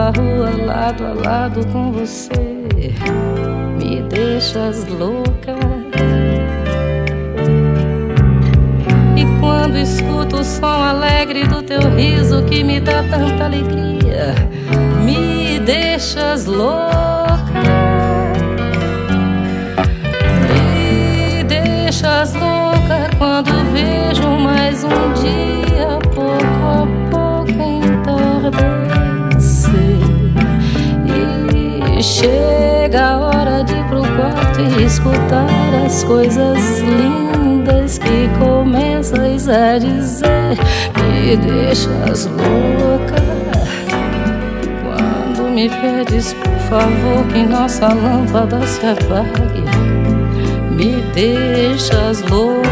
pela rua lado a lado com você, me deixas louca. E quando escuto o som alegre do teu riso que me dá tanta alegria, me deixas louca. Me deixas louca quando vejo mais um dia pouco a pouco entardecer e chega a hora de ir pro quarto e escutar as coisas lindas que começas a dizer. Me deixas louca quando me pedes por favor que nossa lâmpada se apague. Me deixas louca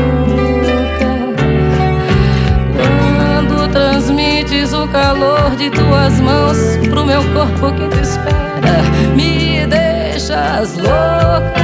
quando transmites o calor de tuas mãos pro meu corpo que te espera. Me deixas louca.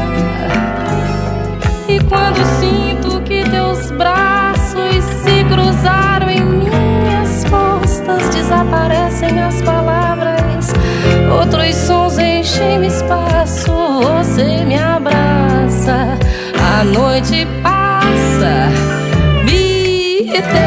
E quando sinto que teus braços se cruzaram em minhas costas, desaparecem as palavras, outros sons enchem o espaço. Você me abraça, a noite passa, me